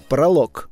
Пролог.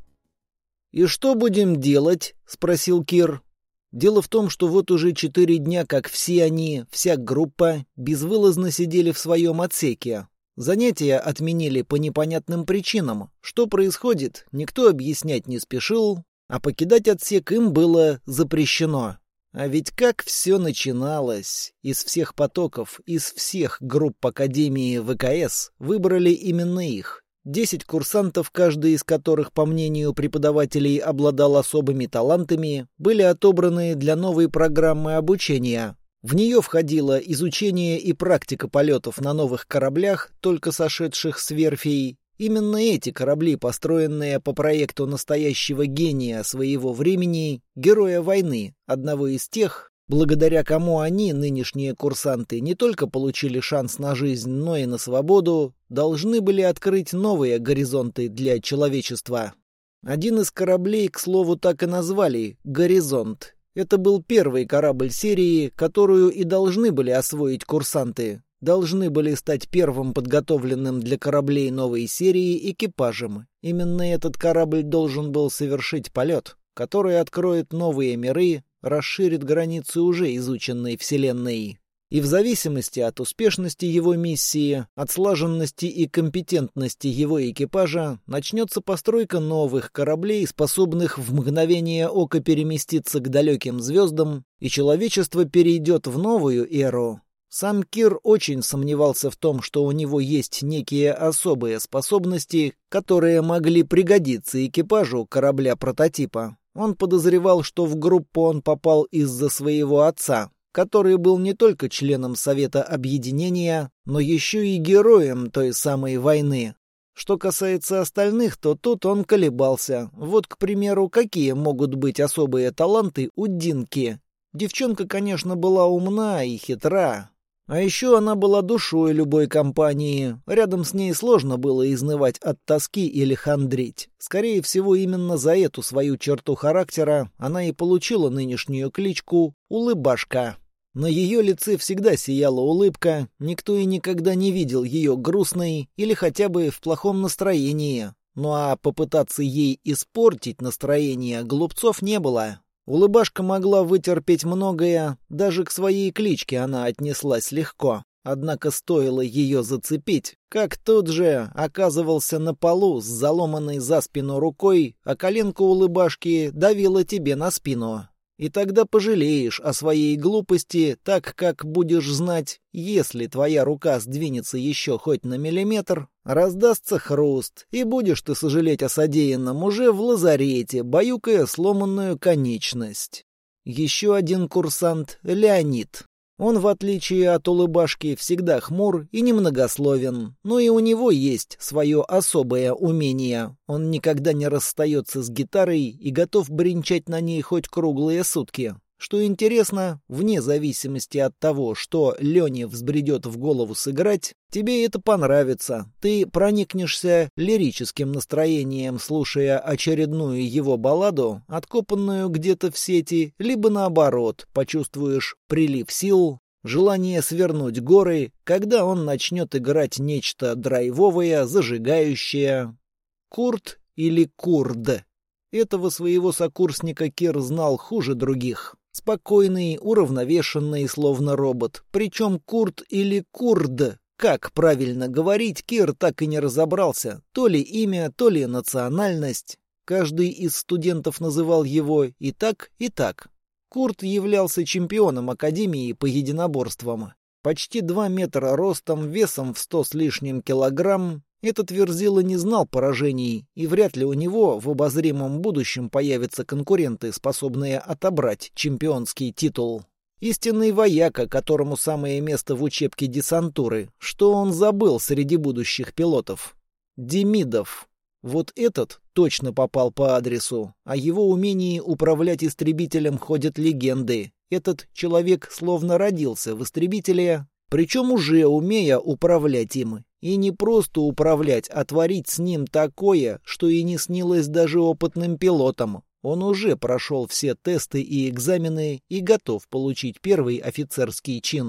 «И что будем делать?» — спросил Кир. Дело в том, что вот уже 4 дня, как все они, вся группа, безвылазно сидели в своем отсеке. Занятия отменили по непонятным причинам. Что происходит, никто объяснять не спешил, а покидать отсек им было запрещено. А ведь как все начиналось. Из всех потоков, из всех групп Академии ВКС выбрали именно их. 10 курсантов, каждый из которых, по мнению преподавателей, обладал особыми талантами, были отобраны для новой программы обучения. В нее входило изучение и практика полетов на новых кораблях, только сошедших с верфей. Именно эти корабли, построенные по проекту настоящего гения своего времени, героя войны, одного из тех, благодаря кому они, нынешние курсанты, не только получили шанс на жизнь, но и на свободу, должны были открыть новые горизонты для человечества. Один из кораблей, к слову, так и назвали «Горизонт». Это был первый корабль серии, которую и должны были освоить курсанты. Должны были стать первым подготовленным для кораблей новой серии экипажем. Именно этот корабль должен был совершить полет, который откроет новые миры, расширит границы уже изученной Вселенной. И в зависимости от успешности его миссии, от слаженности и компетентности его экипажа, начнется постройка новых кораблей, способных в мгновение ока переместиться к далеким звездам, и человечество перейдет в новую эру. Сам Кир очень сомневался в том, что у него есть некие особые способности, которые могли пригодиться экипажу корабля-прототипа. Он подозревал, что в группу он попал из-за своего отца, который был не только членом Совета Объединения, но еще и героем той самой войны. Что касается остальных, то тут он колебался. Вот, к примеру, какие могут быть особые таланты у Динки. Девчонка, конечно, была умна и хитра. А еще она была душой любой компании. Рядом с ней сложно было изнывать от тоски или хандрить. Скорее всего, именно за эту свою черту характера она и получила нынешнюю кличку «Улыбашка». На ее лице всегда сияла улыбка, никто и никогда не видел ее грустной или хотя бы в плохом настроении. Ну а попытаться ей испортить настроение глупцов не было. Улыбашка могла вытерпеть многое, даже к своей кличке она отнеслась легко. Однако стоило ее зацепить, как тут же оказывался на полу с заломанной за спину рукой, а коленка улыбашки давила тебе на спину. И тогда пожалеешь о своей глупости, так как будешь знать, если твоя рука сдвинется еще хоть на миллиметр, раздастся хруст, и будешь ты сожалеть о содеянном уже в лазарете, баюкая сломанную конечность. Еще один курсант — Леонид. Он, в отличие от улыбашки, всегда хмур и немногословен, но и у него есть свое особое умение. Он никогда не расстается с гитарой и готов бренчать на ней хоть круглые сутки. Что интересно, вне зависимости от того, что Лене взбредет в голову сыграть, тебе это понравится. Ты проникнешься лирическим настроением, слушая очередную его балладу, откопанную где-то в сети, либо наоборот, почувствуешь прилив сил, желание свернуть горы, когда он начнет играть нечто драйвовое, зажигающее. Курт или Курд? Этого своего сокурсника Кир знал хуже других. Спокойный, уравновешенный, словно робот. Причем Курт или Курд, как правильно говорить, Кир так и не разобрался. То ли имя, то ли национальность. Каждый из студентов называл его и так, и так. Курт являлся чемпионом Академии по единоборствам. Почти 2 метра ростом, весом в 100 с лишним килограмм. Этот Верзила не знал поражений, и вряд ли у него в обозримом будущем появятся конкуренты, способные отобрать чемпионский титул. Истинный вояка, которому самое место в учебке десантуры. Что он забыл среди будущих пилотов? Демидов. Вот этот точно попал по адресу. О его умении управлять истребителем ходят легенды. Этот человек словно родился в истребителе, причем уже умея управлять им. И не просто управлять, а творить с ним такое, что и не снилось даже опытным пилотам. Он уже прошел все тесты и экзамены и готов получить первый офицерский чин.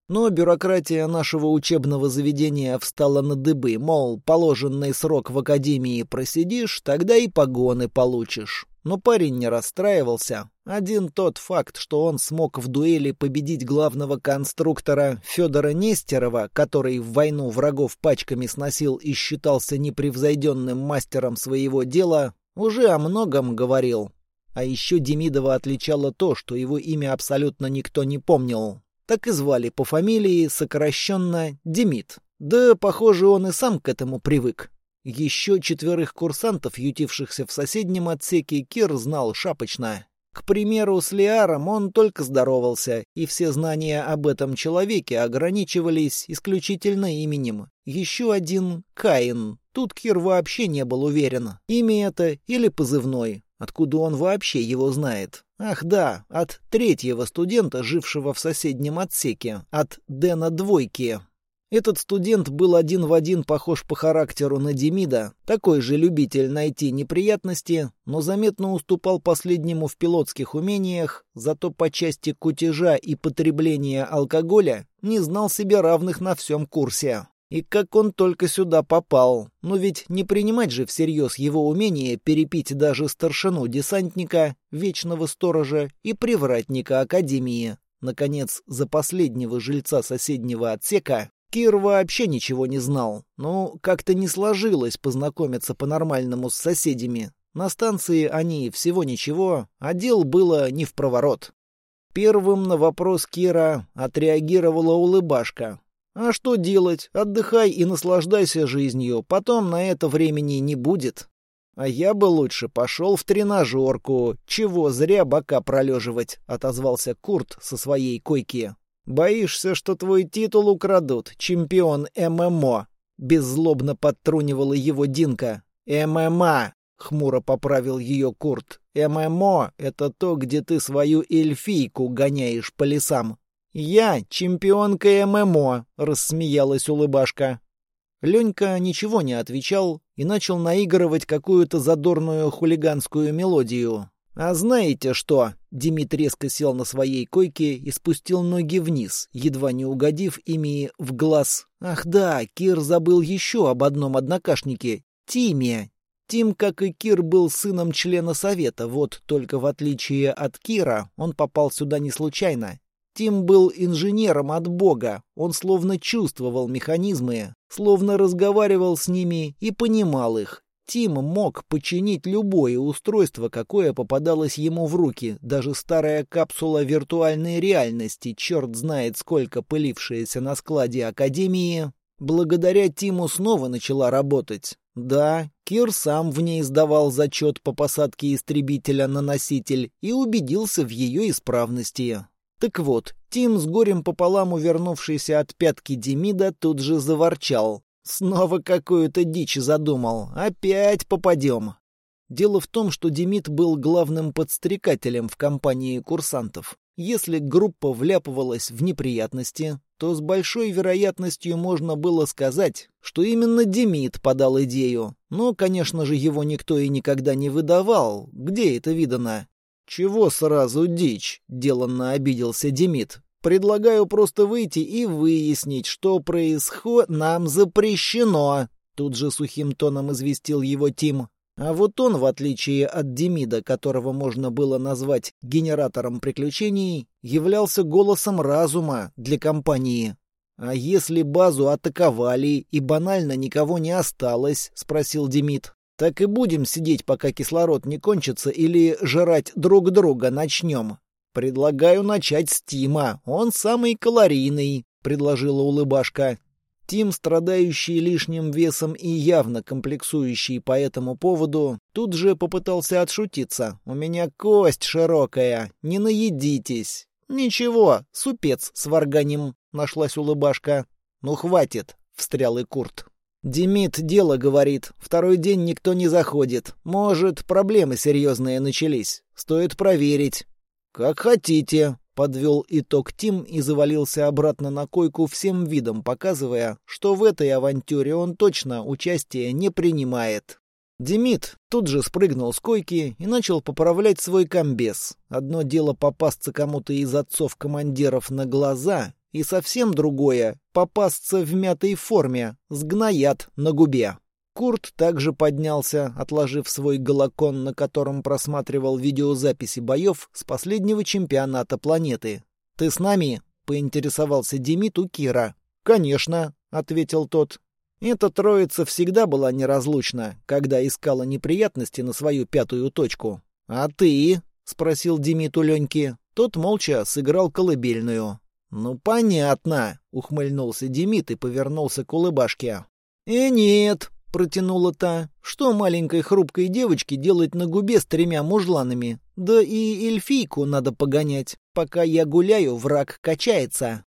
Но бюрократия нашего учебного заведения встала на дыбы, мол, положенный срок в академии просидишь, тогда и погоны получишь. Но парень не расстраивался. Один тот факт, что он смог в дуэли победить главного конструктора Федора Нестерова, который в войну врагов пачками сносил и считался непревзойденным мастером своего дела, уже о многом говорил. А еще Демидова отличало то, что его имя абсолютно никто не помнил. Так и звали по фамилии, сокращенно Демид. Да, похоже, он и сам к этому привык. Еще 4 курсантов, ютившихся в соседнем отсеке, Кир знал шапочно. К примеру, с Лиаром он только здоровался, и все знания об этом человеке ограничивались исключительно именем. Еще один — Каин. Тут Кир вообще не был уверен, имя это или позывной. Откуда он вообще его знает? Ах да, от 3-го студента, жившего в соседнем отсеке, от Дэна Двойки. Этот студент был один в один похож по характеру на Демида, такой же любитель найти неприятности, но заметно уступал последнему в пилотских умениях, зато по части кутежа и потребления алкоголя не знал себе равных на всем курсе. И как он только сюда попал. Но ведь не принимать же всерьез его умение перепить даже старшину десантника, вечного сторожа и привратника академии. Наконец, за последнего жильца соседнего отсека Кир вообще ничего не знал. Ну, как-то не сложилось познакомиться по-нормальному с соседями. На станции они всего ничего, а дел было не впроворот. Первым на вопрос Кира отреагировала улыбашка. «А что делать? Отдыхай и наслаждайся жизнью, потом на это времени не будет. А я бы лучше пошел в тренажерку, чего зря бока пролеживать», — отозвался Курт со своей койки. «Боишься, что твой титул украдут, чемпион ММО?» — беззлобно подтрунивала его Динка. «ММА!» — хмуро поправил ее Курт. «ММО — это то, где ты свою эльфийку гоняешь по лесам». «Я чемпионка ММО», — рассмеялась улыбашка. Ленька ничего не отвечал и начал наигрывать какую-то задорную хулиганскую мелодию. «А знаете что?» — Демид резко сел на своей койке и спустил ноги вниз, едва не угодив ими в глаз. Ах да, Кир забыл еще об одном однокашнике — Тиме. Тим, как и Кир, был сыном члена совета, вот только в отличие от Кира он попал сюда не случайно. Тим был инженером от Бога, он словно чувствовал механизмы, словно разговаривал с ними и понимал их. Тим мог починить любое устройство, какое попадалось ему в руки, даже старая капсула виртуальной реальности, черт знает сколько пылившаяся на складе Академии, благодаря Тиму снова начала работать. Да, Кир сам в ней сдавал зачет по посадке истребителя на носитель и убедился в ее исправности. Так вот, Тим, с горем пополам увернувшийся от пятки Демида, тут же заворчал. Снова какую-то дичь задумал. Опять попадем. Дело в том, что Демид был главным подстрекателем в компании курсантов. Если группа вляпывалась в неприятности, то с большой вероятностью можно было сказать, что именно Демид подал идею. Но, конечно же, его никто и никогда не выдавал. Где это видано? «Чего сразу дичь?» — деланно обиделся Демид. «Предлагаю просто выйти и выяснить, что происходит. Нам запрещено!» Тут же сухим тоном известил его Тим. А вот он, в отличие от Демида, которого можно было назвать генератором приключений, являлся голосом разума для компании. «А если базу атаковали и банально никого не осталось?» — спросил Демид. «Так и будем сидеть, пока кислород не кончится, или жрать друг друга начнем?» «Предлагаю начать с Тима. Он самый калорийный», — предложила улыбашка. Тим, страдающий лишним весом и явно комплексующий по этому поводу, тут же попытался отшутиться. «У меня кость широкая, не наедитесь». «Ничего, супец сварганим», — нашлась улыбашка. «Ну хватит», — встрял и Курт. «Демид дело говорит. Второй день никто не заходит. Может, проблемы серьезные начались. Стоит проверить». «Как хотите», — подвел итог Тим и завалился обратно на койку всем видом, показывая, что в этой авантюре он точно участия не принимает. Демид тут же спрыгнул с койки и начал поправлять свой комбез. Одно дело попасться кому-то из отцов-командиров на глаза, И совсем другое — попасться в мятой форме, сгноят на губе. Курт также поднялся, отложив свой галакон, на котором просматривал видеозаписи боев с последнего чемпионата планеты. «Ты с нами?» — поинтересовался Демид у Кира. «Конечно», — ответил тот. Эта троица всегда была неразлучна, когда искала неприятности на свою пятую точку. «А ты?» — спросил Демид у Леньки. Тот молча сыграл колыбельную. «Ну, понятно», — ухмыльнулся Демид и повернулся к улыбашке. Нет», — протянула та, — «что маленькой хрупкой девочке делать на губе с 3 мужланами? Да и эльфийку надо погонять. Пока я гуляю, враг качается».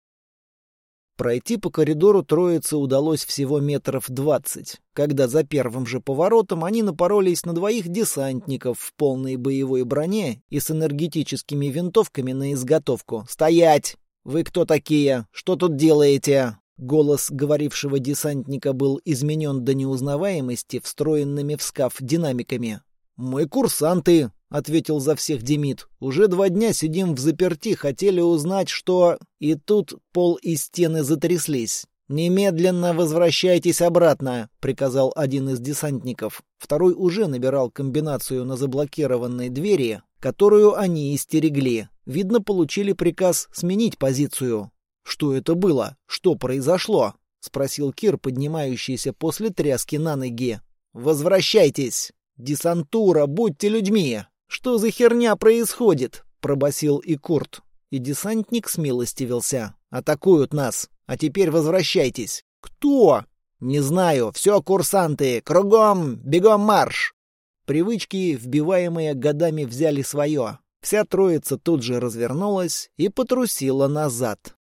Пройти по коридору троице удалось всего 20 метров, когда за первым же поворотом они напоролись на 2 десантников в полной боевой броне и с энергетическими винтовками на изготовку. «Стоять! Вы кто такие? Что тут делаете?» Голос говорившего десантника был изменен до неузнаваемости встроенными в скаф динамиками. «Мы курсанты», — ответил за всех Демид. «Уже 2 дня сидим взаперти, хотели узнать, что...» И тут пол и стены затряслись. «Немедленно возвращайтесь обратно», — приказал один из десантников. Второй уже набирал комбинацию на заблокированной двери, которую они истерегли. Видно, получили приказ сменить позицию. «Что это было? Что произошло?» — спросил Кир, поднимающийся после тряски на ноги. «Возвращайтесь! Десантура, будьте людьми! Что за херня происходит?» — пробасил и Курт. И десантник смилостивился. «Атакуют нас! А теперь возвращайтесь!» «Кто?» «Не знаю. Все, курсанты! Кругом! Бегом марш!» Привычки, вбиваемые годами, взяли свое. Вся троица тут же развернулась и потрусила назад.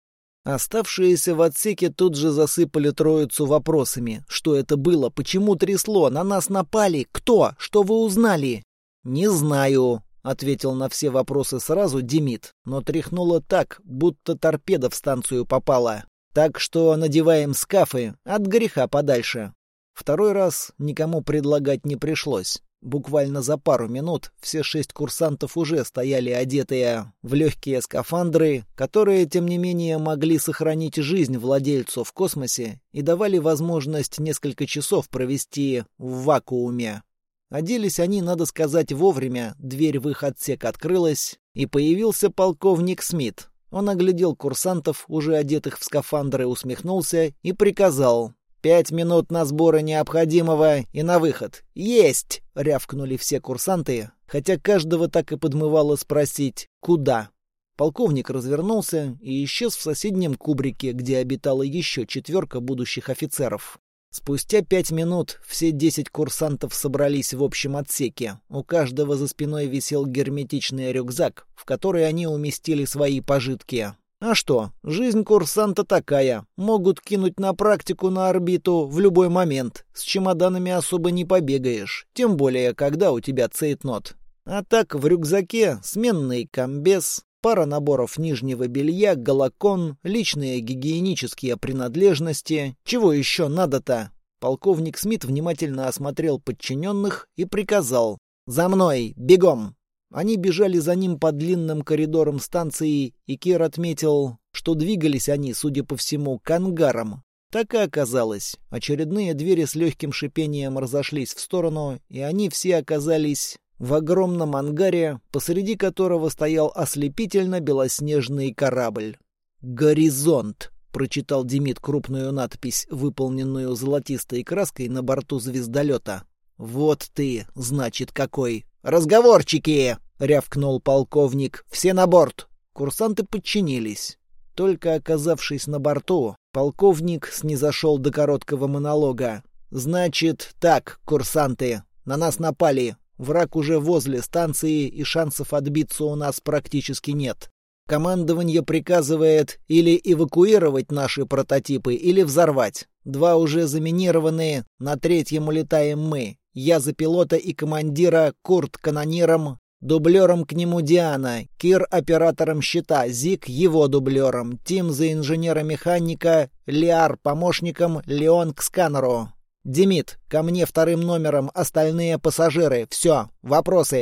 Оставшиеся в отсеке тут же засыпали троицу вопросами. Что это было? Почему трясло? На нас напали? Кто? Что вы узнали? «Не знаю», — ответил на все вопросы сразу Демид, но тряхнуло так, будто торпеда в станцию попала. Так что надеваем скафы от греха подальше. Второй раз никому предлагать не пришлось. Буквально за пару минут все 6 курсантов уже стояли одетые в легкие скафандры, которые, тем не менее, могли сохранить жизнь владельцу в космосе и давали возможность несколько часов провести в вакууме. Оделись они, надо сказать, вовремя, дверь в их отсек открылась, и появился полковник Смит. Он оглядел курсантов, уже одетых в скафандры, усмехнулся и приказал: 5 минут на сборы необходимого и на выход. «Есть!» — рявкнули все курсанты, хотя каждого так и подмывало спросить «Куда?». Полковник развернулся и исчез в соседнем кубрике, где обитала еще 4 будущих офицеров. Спустя 5 минут все 10 курсантов собрались в общем отсеке. У каждого за спиной висел герметичный рюкзак, в который они уместили свои пожитки. А что, жизнь курсанта такая. Могут кинуть на практику на орбиту в любой момент. С чемоданами особо не побегаешь. Тем более, когда у тебя цейтнот. А так, в рюкзаке сменный комбез, пара наборов нижнего белья, галакон, личные гигиенические принадлежности. Чего еще надо-то? Полковник Смит внимательно осмотрел подчиненных и приказал: «За мной! Бегом!» Они бежали за ним по длинным коридорам станции, и Кир отметил, что двигались они, судя по всему, к ангарам. Так и оказалось. Очередные двери с легким шипением разошлись в сторону, и они все оказались в огромном ангаре, посреди которого стоял ослепительно белоснежный корабль. «Горизонт», — прочитал Демид крупную надпись, выполненную золотистой краской на борту звездолета. «Вот ты, значит, какой! Разговорчики!» — рявкнул полковник. «Все на борт!» Курсанты подчинились. Только оказавшись на борту, полковник снизошел до короткого монолога. «Значит так, курсанты, на нас напали. Враг уже возле станции, и шансов отбиться у нас практически нет. Командование приказывает или эвакуировать наши прототипы, или взорвать. 2 уже заминированы, на 3-м улетаем мы. Я за пилота и командира, Курт канониром, дублером к нему Диана, Кир оператором щита, Зик его дублером, Тим за инженера-механика, Лиар помощником, Леон к сканеру. Демид, ко мне 2-м номером, остальные пассажиры. Все, вопросы?»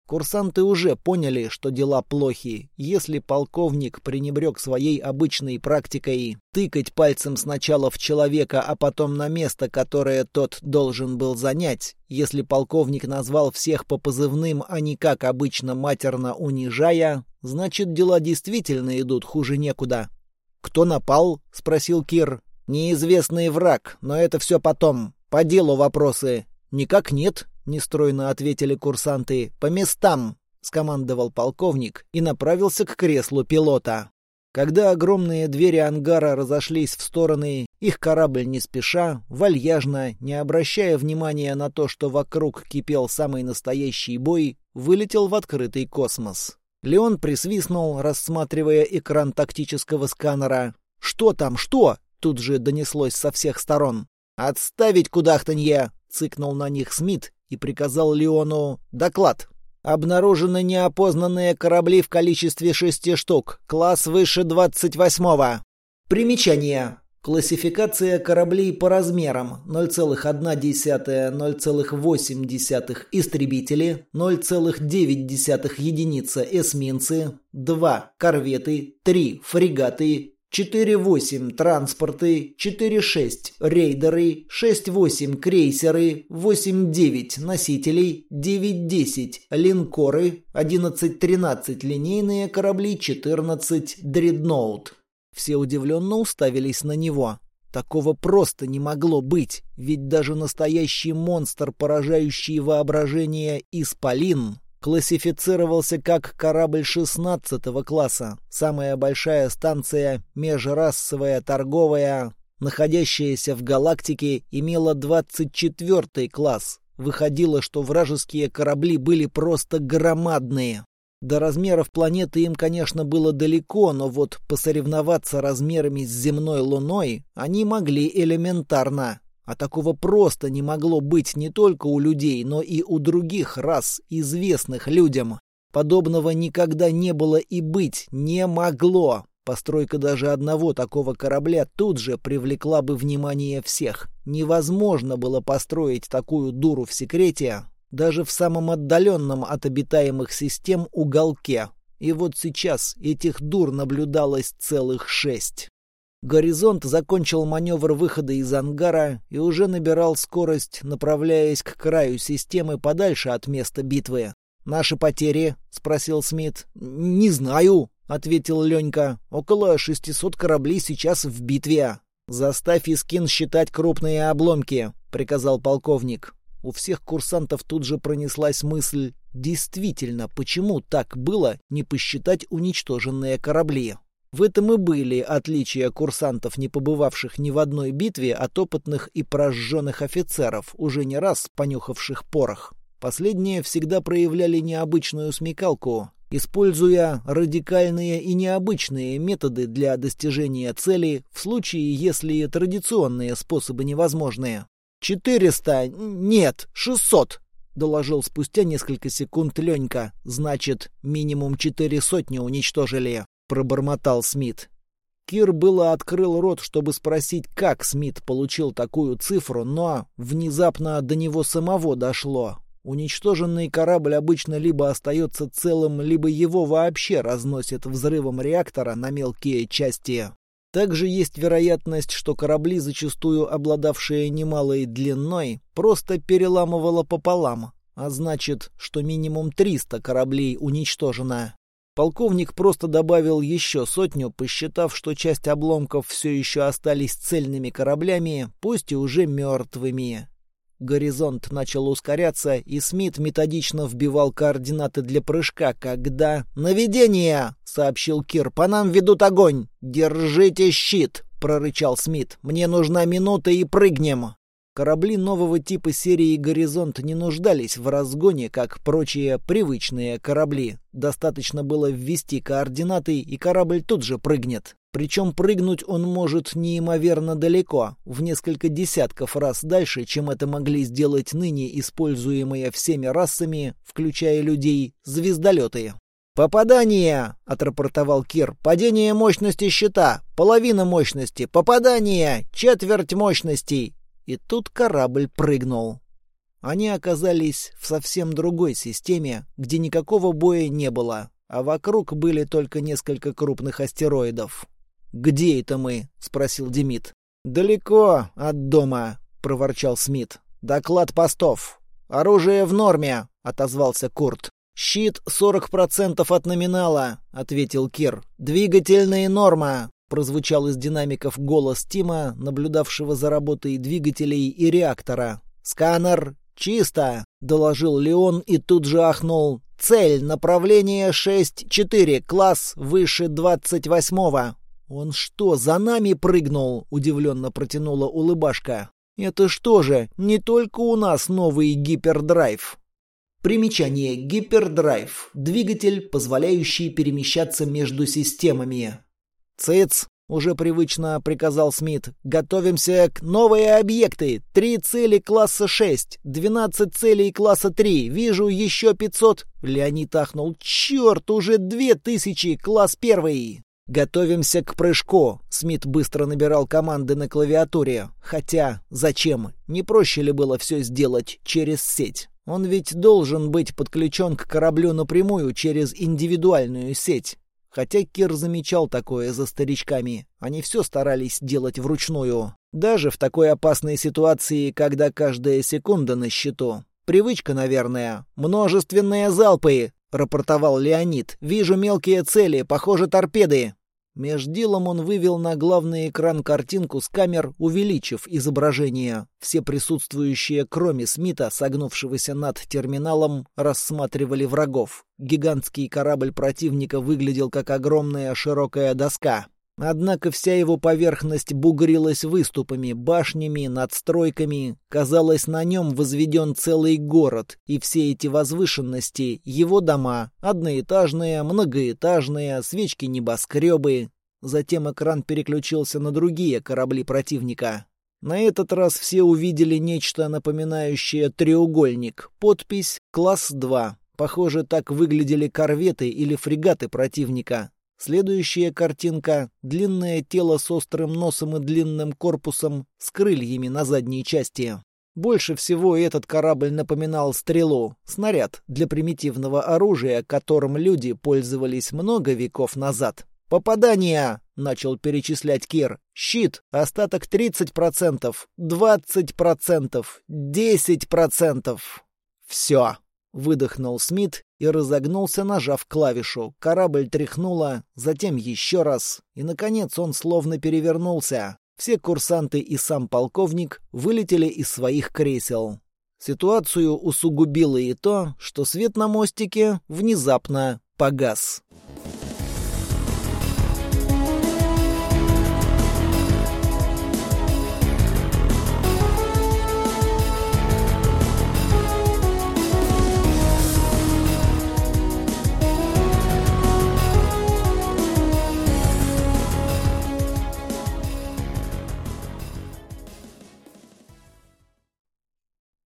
Курсанты уже поняли, что дела плохи. Если полковник пренебрег своей обычной практикой тыкать пальцем сначала в человека, а потом на место, которое тот должен был занять, если полковник назвал всех по позывным, а не как обычно матерно унижая, значит, дела действительно идут хуже некуда. «Кто напал?» — спросил Кир. «Неизвестный враг, но это все потом. По делу вопросы». «Никак нет», — нестройно ответили курсанты. «По местам», — скомандовал полковник и направился к креслу пилота. Когда огромные двери ангара разошлись в стороны, их корабль не спеша, вальяжно, не обращая внимания на то, что вокруг кипел самый настоящий бой, вылетел в открытый космос. Леон присвистнул, рассматривая экран тактического сканера. «Что там, что?» — тут же донеслось со всех сторон. «Отставить кудахтанье!» — цыкнул на них Смит и приказал Леону «доклад». «Обнаружены неопознанные корабли в количестве 6 штук. Класс выше 28-го». Примечание. Классификация кораблей по размерам: 0,1, 0,8 истребители, 0,9 единица эсминцы, 2 корветы, 3 фрегаты, 4-8 транспорты, 4-6 рейдеры, 6-8 крейсеры, 8-9 носителей, 9-10 линкоры, 11-13 линейные корабли, 14 дредноут. Все удивленно уставились на него. Такого просто не могло быть, ведь даже настоящий монстр, поражающий воображение Исполин, классифицировался как корабль 16-го класса, самая большая станция межрасовая торговая, находящаяся в галактике, имела 24-й класс. Выходило, что вражеские корабли были просто громадные. До размеров планеты им, конечно, было далеко, но вот посоревноваться размерами с земной Луной они могли элементарно. А такого просто не могло быть не только у людей, но и у других рас, известных людям. Подобного никогда не было и быть не могло. Постройка даже одного такого корабля тут же привлекла бы внимание всех. Невозможно было построить такую дуру в секрете, даже в самом отдаленном от обитаемых систем уголке. И вот сейчас этих дур наблюдалось целых 6. «Горизонт» закончил маневр выхода из ангара и уже набирал скорость, направляясь к краю системы подальше от места битвы. «Наши потери?» — спросил Смит. «Не знаю», — ответил Ленька. «Около 600 кораблей сейчас в битве». «Заставь Искин считать крупные обломки», — приказал полковник. У всех курсантов тут же пронеслась мысль: действительно, почему так было не посчитать уничтоженные корабли? В этом и были отличия курсантов, не побывавших ни в одной битве, от опытных и прожженных офицеров, уже не раз понюхавших порох. Последние всегда проявляли необычную смекалку, используя радикальные и необычные методы для достижения цели в случае, если традиционные способы невозможны. 400, нет, 600, доложил спустя несколько секунд Ленька. Значит, минимум 4 сотни уничтожили, пробормотал Смит. Кир было открыл рот, чтобы спросить, как Смит получил такую цифру, но внезапно до него самого дошло. Уничтоженный корабль обычно либо остается целым, либо его вообще разносит взрывом реактора на мелкие части. Также есть вероятность, что корабли, зачастую обладавшие немалой длиной, просто переламывало пополам, а значит, что минимум 300 кораблей уничтожено. Полковник просто добавил еще 100, посчитав, что часть обломков все еще остались цельными кораблями, пусть и уже мертвыми. Горизонт начал ускоряться, и Смит методично вбивал координаты для прыжка, когда... «Наведение!» — сообщил Кир. «По нам ведут огонь!» «Держите щит!» — прорычал Смит. «Мне нужна минута и прыгнем!» Корабли нового типа серии «Горизонт» не нуждались в разгоне, как прочие привычные корабли. Достаточно было ввести координаты, и корабль тут же прыгнет. Причем прыгнуть он может неимоверно далеко, в несколько десятков раз дальше, чем это могли сделать ныне используемые всеми расами, включая людей, звездолеты. «Попадание!» — отрапортовал Кир. «Падение мощности щита! Половина мощности! Попадание! Четверть мощности!» И тут корабль прыгнул. Они оказались в совсем другой системе, где никакого боя не было, а вокруг были только несколько крупных астероидов. «Где это мы?» — спросил Демид. «Далеко от дома», — проворчал Смит. «Доклад постов». «Оружие в норме», — отозвался Курт. «Щит 40% от номинала», — ответил Кир. «Двигательная норма», — прозвучал из динамиков голос Тима, наблюдавшего за работой двигателей и реактора. «Сканер чисто», — доложил Леон и тут же ахнул. «Цель, направление 6-4, класс выше 28-го». «Он что, за нами прыгнул?» — удивленно протянула улыбашка. «Это что же, не только у нас новый гипердрайв?» Примечание. Гипердрайв. Двигатель, позволяющий перемещаться между системами. «Цыц!» — уже привычно приказал Смит. «Готовимся к новые объекты. 3 цели класса 6, 12 целей класса 3. Вижу еще 500». Леонид ахнул. «Черт, уже 2000, класс 1. «Готовимся к прыжку!» Смит быстро набирал команды на клавиатуре. Хотя, зачем? Не проще ли было все сделать через сеть? Он ведь должен быть подключен к кораблю напрямую через индивидуальную сеть. Хотя Кир замечал такое за старичками. Они все старались делать вручную. Даже в такой опасной ситуации, когда каждая секунда на счету. Привычка, наверное. «Множественные залпы!» — рапортовал Леонид. «Вижу мелкие цели, похоже, торпеды». Меж делом он вывел на главный экран картинку с камер, увеличив изображение. Все присутствующие, кроме Смита, согнувшегося над терминалом, рассматривали врагов. Гигантский корабль противника выглядел как огромная широкая доска. Однако вся его поверхность бугрилась выступами, башнями, надстройками. Казалось, на нем возведен целый город, и все эти возвышенности — его дома, одноэтажные, многоэтажные, свечки-небоскребы. Затем экран переключился на другие корабли противника. На этот раз все увидели нечто напоминающее треугольник. Подпись «Класс 2». Похоже, так выглядели корветы или фрегаты противника. Следующая картинка — длинное тело с острым носом и длинным корпусом с крыльями на задней части. Больше всего этот корабль напоминал стрелу, снаряд для примитивного оружия, которым люди пользовались много веков назад. «Попадание!» — начал перечислять Кир. «Щит! Остаток 30%, 20%, 10%!» «Все!» — выдохнул Смит и разогнулся, нажав клавишу. Корабль тряхнуло, затем еще раз, и, наконец, он словно перевернулся. Все курсанты и сам полковник вылетели из своих кресел. Ситуацию усугубило и то, что свет на мостике внезапно погас.